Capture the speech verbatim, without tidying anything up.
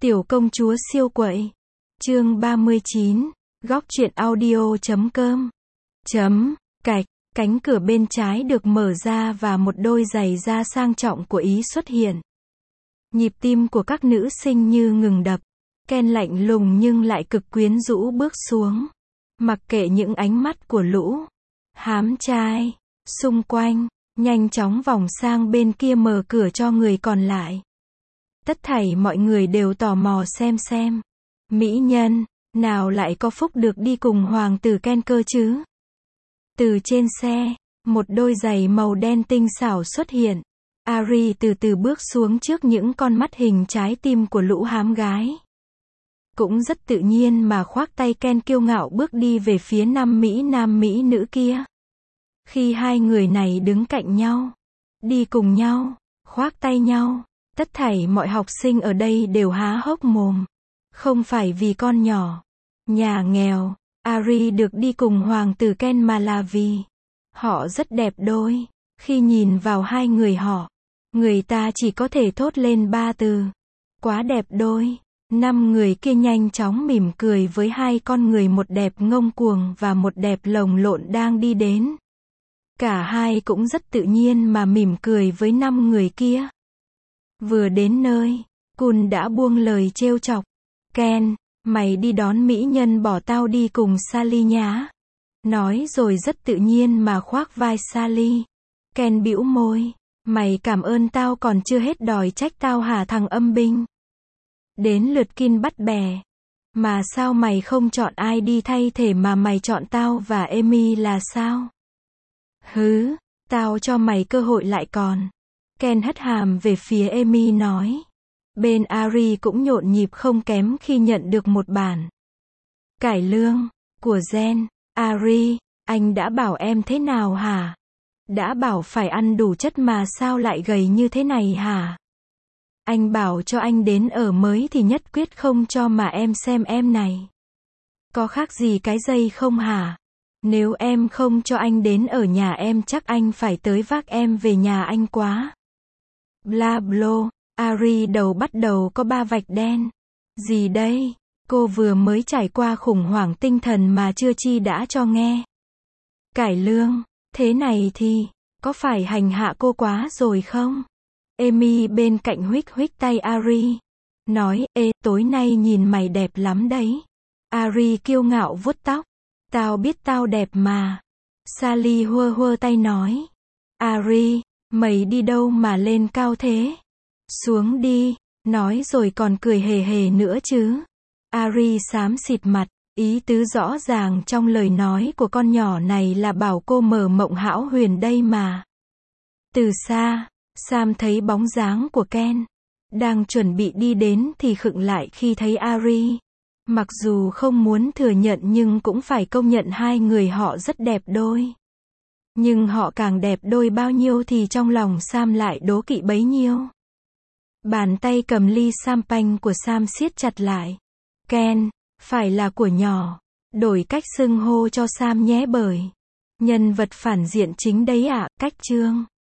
Tiểu công chúa siêu quậy. Chương ba mươi chín. Góc truyện audio chấm com. Chấm. Cạch. Cánh cửa bên trái được mở ra và một đôi giày da sang trọng của Ý xuất hiện. Nhịp tim của các nữ sinh như ngừng đập. Ken lạnh lùng nhưng lại cực quyến rũ bước xuống. Mặc kệ những ánh mắt của lũ hám trai xung quanh, nhanh chóng vòng sang bên kia mở cửa cho người còn lại. Tất thảy mọi người đều tò mò xem xem. Mỹ nhân nào lại có phúc được đi cùng hoàng tử Ken cơ chứ? Từ trên xe, một đôi giày màu đen tinh xảo xuất hiện. Ari từ từ bước xuống trước những con mắt hình trái tim của lũ hám gái. Cũng rất tự nhiên mà khoác tay Ken kiêu ngạo bước đi về phía năm Mỹ nam Mỹ nữ kia. Khi hai người này đứng cạnh nhau, đi cùng nhau, khoác tay nhau, tất thảy mọi học sinh ở đây đều há hốc mồm. Không phải vì con nhỏ, nhà nghèo, Ari được đi cùng hoàng tử Ken mà là vì họ rất đẹp đôi. Khi nhìn vào hai người họ, người ta chỉ có thể thốt lên ba từ: quá đẹp đôi. Năm người kia nhanh chóng mỉm cười với hai con người, một đẹp ngông cuồng và một đẹp lồng lộn đang đi đến. Cả hai cũng rất tự nhiên mà mỉm cười với năm người kia. Vừa đến nơi, Kun đã buông lời trêu chọc. Ken, mày đi đón mỹ nhân bỏ tao đi cùng Sally nhá. Nói rồi rất tự nhiên mà khoác vai Sally. Ken bĩu môi. Mày cảm ơn tao còn chưa hết đòi trách tao hả thằng âm binh? Đến lượt Kin bắt bè. Mà sao mày không chọn ai đi thay thể mà mày chọn tao và Amy là sao? Hứ, tao cho mày cơ hội lại còn. Ken hất hàm về phía Amy nói. Bên Ari cũng nhộn nhịp không kém khi nhận được một bản cải lương của Jen. Ari, anh đã bảo em thế nào hả? Đã bảo phải ăn đủ chất mà sao lại gầy như thế này hả? Anh bảo cho anh đến ở mới thì nhất quyết không cho mà em xem em này. Có khác gì cái dây không hả? Nếu em không cho anh đến ở nhà em chắc anh phải tới vác em về nhà anh quá. Bla blo. Ari đầu bắt đầu có ba vạch đen. Gì đây? Cô vừa mới trải qua khủng hoảng tinh thần mà chưa chi đã cho nghe. Cải lương, thế này thì, có phải hành hạ cô quá rồi không? Amy bên cạnh huých huých tay Ari. Nói, ê, tối nay nhìn mày đẹp lắm đấy. Ari kiêu ngạo vuốt tóc. Tao biết tao đẹp mà. Sally hua hua tay nói. Ari, mày đi đâu mà lên cao thế? Xuống đi, nói rồi còn cười hề hề nữa chứ. Ari xám xịt mặt, ý tứ rõ ràng trong lời nói của con nhỏ này là bảo cô mở mộng hão huyền đây mà. Từ xa, Sam thấy bóng dáng của Ken, đang chuẩn bị đi đến thì khựng lại khi thấy Ari. Mặc dù không muốn thừa nhận nhưng cũng phải công nhận hai người họ rất đẹp đôi. Nhưng họ càng đẹp đôi bao nhiêu thì trong lòng Sam lại đố kỵ bấy nhiêu. Bàn tay cầm ly champagne của Sam siết chặt lại. Ken, phải là của nhỏ. Đổi cách xưng hô cho Sam nhé bởi nhân vật phản diện chính đấy ạ. À, cách chương.